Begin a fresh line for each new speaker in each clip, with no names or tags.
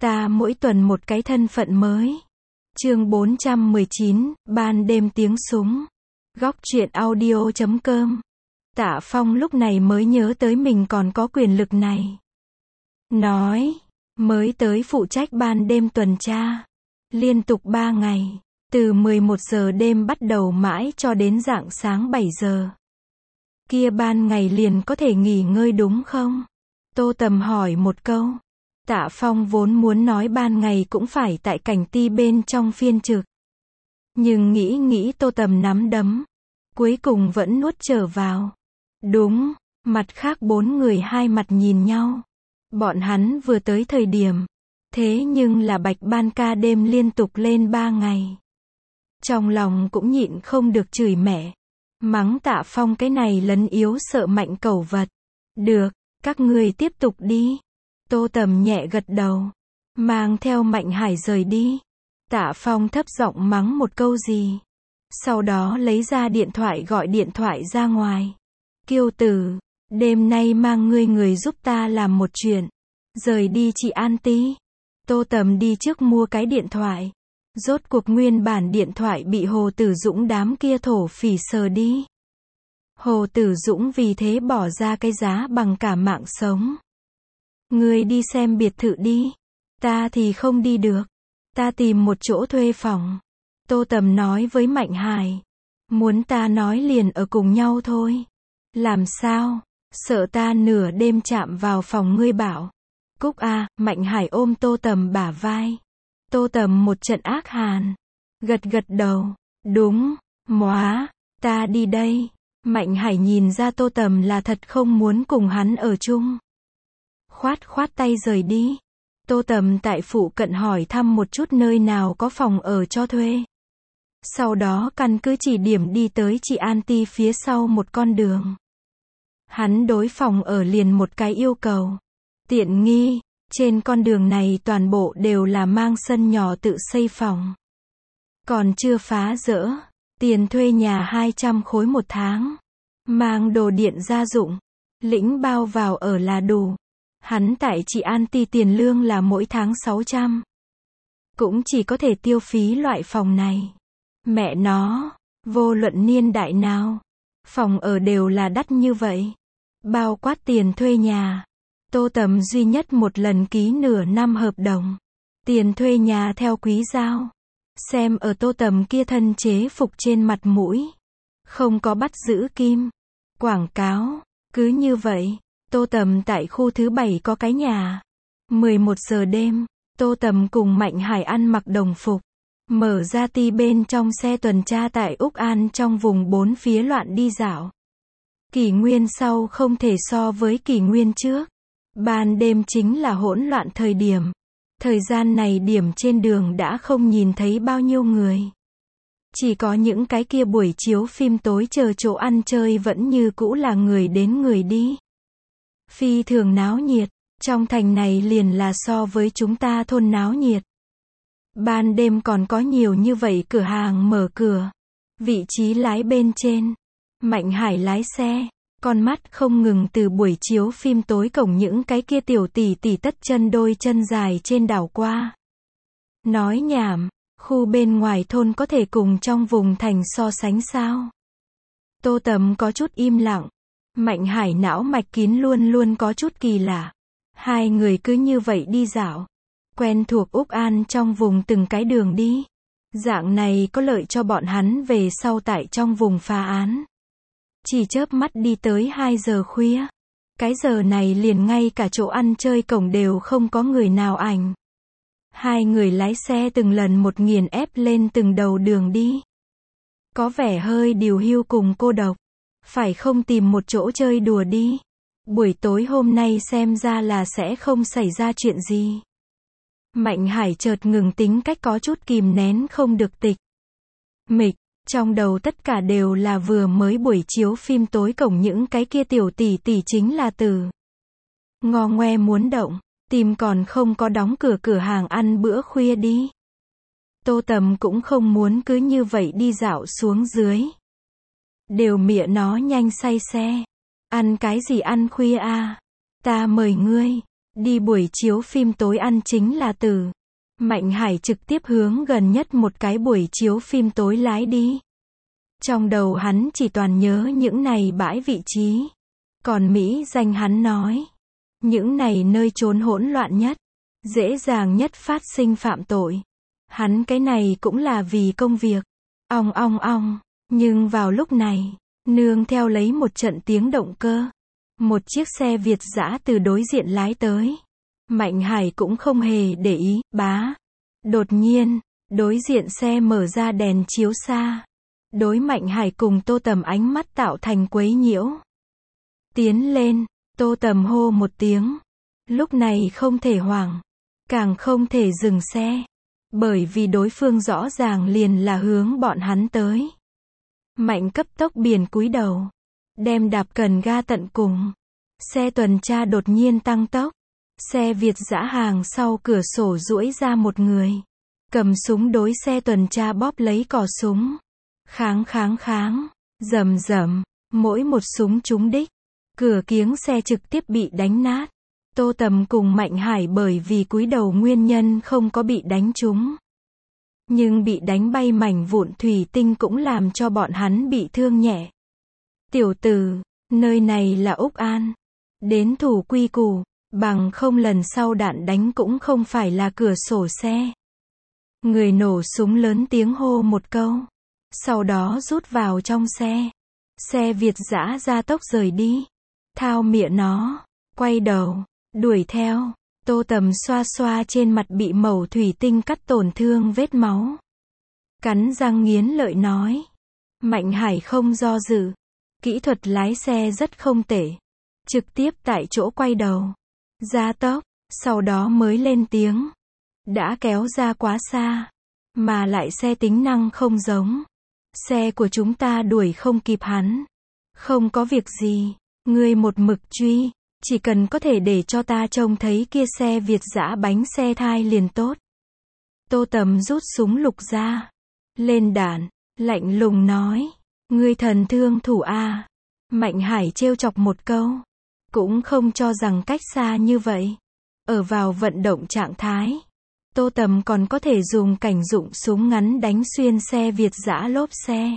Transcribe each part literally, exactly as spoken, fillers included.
Ta mỗi tuần một cái thân phận mới. Chương bốn trăm mười chín, ban đêm tiếng súng. Góc truyện audio chấm com. Tạ Phong lúc này mới nhớ tới mình còn có quyền lực này. Nói, mới tới phụ trách ban đêm tuần tra. Liên tục ba ngày, từ mười một giờ đêm bắt đầu mãi cho đến rạng sáng bảy giờ. Kia ban ngày liền có thể nghỉ ngơi đúng không? Tô Tầm hỏi một câu. Tạ Phong vốn muốn nói ban ngày cũng phải tại cảnh ti bên trong phiên trực. Nhưng nghĩ nghĩ Tô Tầm nắm đấm. Cuối cùng vẫn nuốt trở vào. Đúng, mặt khác bốn người hai mặt nhìn nhau. Bọn hắn vừa tới thời điểm. Thế nhưng là bạch ban ca đêm liên tục lên ba ngày. Trong lòng cũng nhịn không được chửi mẹ. Mắng Tạ Phong cái này lấn yếu sợ mạnh cẩu vật. Được, các người tiếp tục đi. Tô Tầm nhẹ gật đầu. Mang theo Mạnh Hải rời đi. Tạ Phong thấp giọng mắng một câu gì. Sau đó lấy ra điện thoại gọi điện thoại ra ngoài. Kiêu Tử, đêm nay mang ngươi người giúp ta làm một chuyện. Rời đi chị An Ti. Tô Tầm đi trước mua cái điện thoại. Rốt cuộc nguyên bản điện thoại bị Hồ Tử Dũng đám kia thổ phỉ sờ đi. Hồ Tử Dũng vì thế bỏ ra cái giá bằng cả mạng sống. Ngươi đi xem biệt thự đi. Ta thì không đi được. Ta tìm một chỗ thuê phòng. Tô Tầm nói với Mạnh Hải. Muốn ta nói liền ở cùng nhau thôi. Làm sao? Sợ ta nửa đêm chạm vào phòng ngươi bảo. Cúc a, Mạnh Hải ôm Tô Tầm bả vai. Tô Tầm một trận ác hàn. Gật gật đầu. Đúng, móa, ta đi đây. Mạnh Hải nhìn ra Tô Tầm là thật không muốn cùng hắn ở chung. Khoát khoát tay rời đi. Tô Tầm tại phụ cận hỏi thăm một chút nơi nào có phòng ở cho thuê. Sau đó căn cứ chỉ điểm đi tới chị An Ti phía sau một con đường. Hắn đối phòng ở liền một cái yêu cầu. Tiện nghi, trên con đường này toàn bộ đều là mang sân nhỏ tự xây phòng. Còn chưa phá rỡ, tiền thuê nhà hai trăm khối một tháng. Mang đồ điện gia dụng, lĩnh bao vào ở là đủ. Hắn tại chị An Ti tiền lương là mỗi tháng sáu trăm. Cũng chỉ có thể tiêu phí loại phòng này. Mẹ nó, vô luận niên đại nào, phòng ở đều là đắt như vậy. Bao quát tiền thuê nhà. Tô Tầm duy nhất một lần ký nửa năm hợp đồng. Tiền thuê nhà theo quý giao. Xem ở Tô Tầm kia thân chế phục trên mặt mũi. Không có bắt giữ kim. Quảng cáo. Cứ như vậy, Tô Tầm tại khu thứ bảy có cái nhà. mười một giờ đêm, Tô Tầm cùng Mạnh Hải ăn mặc đồng phục. Mở ra ti bên trong xe tuần tra tại Úc An trong vùng bốn phía loạn đi dạo. Kỷ nguyên sau không thể so với kỷ nguyên trước. Ban đêm chính là hỗn loạn thời điểm. Thời gian này điểm trên đường đã không nhìn thấy bao nhiêu người. Chỉ có những cái kia buổi chiếu phim tối chờ chỗ ăn chơi vẫn như cũ là người đến người đi. Phi thường náo nhiệt, trong thành này liền là so với chúng ta thôn náo nhiệt. Ban đêm còn có nhiều như vậy cửa hàng mở cửa. Vị trí lái bên trên. Mạnh Hải lái xe. Con mắt không ngừng từ buổi chiếu phim tối cổng những cái kia tiểu tỷ tỷ tất chân đôi chân dài trên đảo qua. Nói nhảm, khu bên ngoài thôn có thể cùng trong vùng thành so sánh sao? Tô Tầm có chút im lặng. Mạnh Hải não mạch kín luôn luôn có chút kỳ lạ. Hai người cứ như vậy đi dạo. Quen thuộc Úc An trong vùng từng cái đường đi. Dạng này có lợi cho bọn hắn về sau tại trong vùng phá án. Chỉ chớp mắt đi tới hai giờ khuya. Cái giờ này liền ngay cả chỗ ăn chơi cổng đều không có người nào ảnh. Hai người lái xe từng lần một nghiền ép lên từng đầu đường đi. Có vẻ hơi điều hưu cùng cô độc. Phải không tìm một chỗ chơi đùa đi. Buổi tối hôm nay xem ra là sẽ không xảy ra chuyện gì. Mạnh Hải chợt ngừng tính cách có chút kìm nén không được tịch. Mịch. Trong đầu tất cả đều là vừa mới buổi chiếu phim tối cổng những cái kia tiểu tỷ tỷ chính là từ. Ngo ngoe muốn động, tìm còn không có đóng cửa cửa hàng ăn bữa khuya đi. Tô Tầm cũng không muốn cứ như vậy đi dạo xuống dưới. Đều mịa nó nhanh say xe. Ăn cái gì ăn khuya à? Ta mời ngươi. Đi buổi chiếu phim tối ăn chính là từ. Mạnh Hải trực tiếp hướng gần nhất một cái buổi chiếu phim tối lái đi. Trong đầu hắn chỉ toàn nhớ những này bãi vị trí. Còn Mỹ danh hắn nói. Những này nơi trốn hỗn loạn nhất. Dễ dàng nhất phát sinh phạm tội. Hắn cái này cũng là vì công việc. Ong ong ong. Nhưng vào lúc này, nương theo lấy một trận tiếng động cơ. Một chiếc xe Việt dã từ đối diện lái tới. Mạnh Hải cũng không hề để ý, bá. Đột nhiên, đối diện xe mở ra đèn chiếu xa. Đối Mạnh Hải cùng Tô Tầm ánh mắt tạo thành quấy nhiễu. Tiến lên, Tô Tầm hô một tiếng. Lúc này không thể hoảng, càng không thể dừng xe. Bởi vì đối phương rõ ràng liền là hướng bọn hắn tới. Mạnh cấp tốc biển cúi đầu. Đem đạp cần ga tận cùng. Xe tuần tra đột nhiên tăng tốc. Xe Việt dã hàng sau cửa sổ duỗi ra một người. Cầm súng đối xe tuần tra bóp lấy cò súng. Kháng kháng kháng. Rầm rầm. Mỗi một súng trúng đích. Cửa kiếng xe trực tiếp bị đánh nát. Tô Tầm cùng Mạnh Hải bởi vì cúi đầu nguyên nhân không có bị đánh trúng. Nhưng bị đánh bay mảnh vụn thủy tinh cũng làm cho bọn hắn bị thương nhẹ. Tiểu tử, nơi này là Úc An. Đến thủ quy củ, bằng không lần sau đạn đánh cũng không phải là cửa sổ xe. Người nổ súng lớn tiếng hô một câu. Sau đó rút vào trong xe. Xe Việt dã ra tốc rời đi. Thao mịa nó. Quay đầu. Đuổi theo. Tô Tầm xoa xoa trên mặt bị mẩu thủy tinh cắt tổn thương vết máu. Cắn răng nghiến lợi nói. Mạnh Hải không do dự. Kỹ thuật lái xe rất không tệ. Trực tiếp tại chỗ quay đầu. Gia tốc. Sau đó mới lên tiếng. Đã kéo ra quá xa. Mà lại xe tính năng không giống. Xe của chúng ta đuổi không kịp hắn. Không có việc gì. Ngươi một mực truy. Chỉ cần có thể để cho ta trông thấy kia xe Việt dã bánh xe thai liền tốt. Tô Tầm rút súng lục ra. Lên đạn. Lạnh lùng nói. Ngươi thần thương thủ A. Mạnh Hải trêu chọc một câu. Cũng không cho rằng cách xa như vậy. Ở vào vận động trạng thái. Tô Tầm còn có thể dùng cảnh dụng súng ngắn đánh xuyên xe Việt dã lốp xe.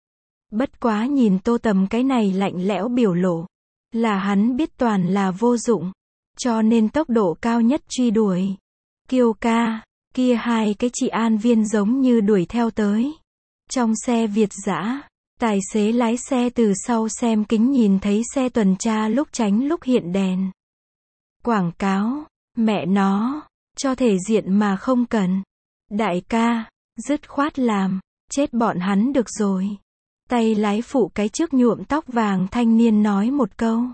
Bất quá nhìn Tô Tầm cái này lạnh lẽo biểu lộ. Là hắn biết toàn là vô dụng. Cho nên tốc độ cao nhất truy đuổi. Kiêu ca. Kia hai cái chị an viên giống như đuổi theo tới. Trong xe Việt dã. Tài xế lái xe từ sau xem kính nhìn thấy xe tuần tra lúc tránh lúc hiện đèn. Quảng cáo. Mẹ nó. Cho thể diện mà không cần. Đại ca. Dứt khoát làm. Chết bọn hắn được rồi. Tay lái phụ cái trước nhuộm tóc vàng thanh niên nói một câu.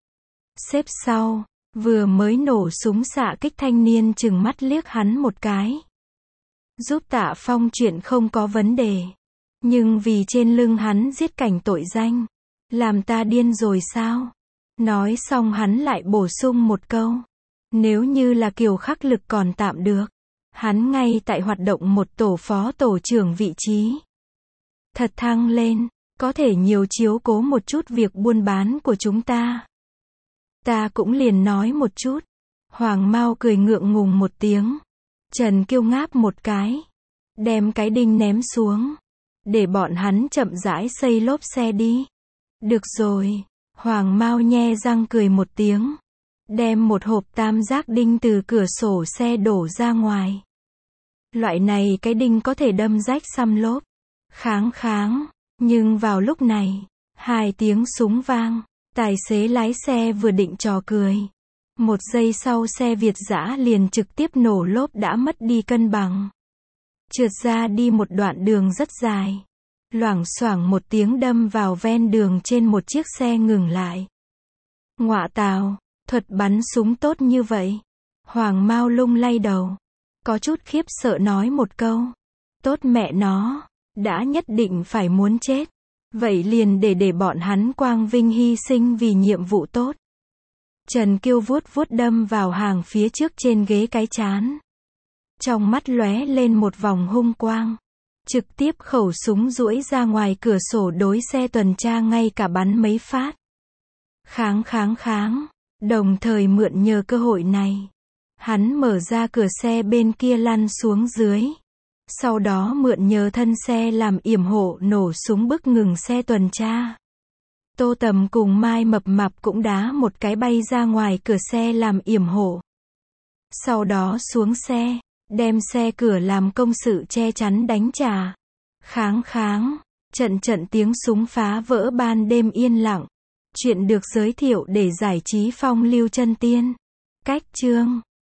Xếp sau. Vừa mới nổ súng xạ kích thanh niên chừng mắt liếc hắn một cái. Giúp Tạ Phong chuyện không có vấn đề. Nhưng vì trên lưng hắn giết cảnh tội danh. Làm ta điên rồi sao? Nói xong hắn lại bổ sung một câu. Nếu như là kiểu khắc lực còn tạm được. Hắn ngay tại hoạt động một tổ phó tổ trưởng vị trí. Thật thăng lên. Có thể nhiều chiếu cố một chút việc buôn bán của chúng ta. Ta cũng liền nói một chút. Hoàng Mao cười ngượng ngùng một tiếng. Trần Kiêu ngáp một cái. Đem cái đinh ném xuống. Để bọn hắn chậm rãi xây lốp xe đi. Được rồi. Hoàng Mao nhe răng cười một tiếng. Đem một hộp tam giác đinh từ cửa sổ xe đổ ra ngoài. Loại này cái đinh có thể đâm rách xăm lốp. Kháng kháng. Nhưng vào lúc này, hai tiếng súng vang. Tài xế lái xe vừa định trò cười. Một giây sau xe Việt dã liền trực tiếp nổ lốp đã mất đi cân bằng. Trượt ra đi một đoạn đường rất dài. Loảng xoảng một tiếng đâm vào ven đường trên một chiếc xe ngừng lại. Ngọa tào, thuật bắn súng tốt như vậy. Hoàng Mao lung lay đầu. Có chút khiếp sợ nói một câu. Tốt mẹ nó, đã nhất định phải muốn chết. Vậy liền để để bọn hắn quang vinh hy sinh vì nhiệm vụ tốt. Trần Kiêu vuốt vuốt đâm vào hàng phía trước trên ghế cái trán. Trong mắt lóe lên một vòng hung quang. Trực tiếp khẩu súng duỗi ra ngoài cửa sổ đối xe tuần tra ngay cả bắn mấy phát. Kháng kháng kháng. Đồng thời mượn nhờ cơ hội này, hắn mở ra cửa xe bên kia lăn xuống dưới. Sau đó mượn nhờ thân xe làm yểm hộ nổ súng bức ngừng xe tuần tra. Tô Tầm cùng Mai Mập Mạp cũng đá một cái bay ra ngoài cửa xe làm yểm hộ. Sau đó xuống xe, đem xe cửa làm công sự che chắn đánh trả. Kháng kháng, trận trận tiếng súng phá vỡ ban đêm yên lặng. Chuyện được giới thiệu để giải trí phong lưu chân tiên. Cách chương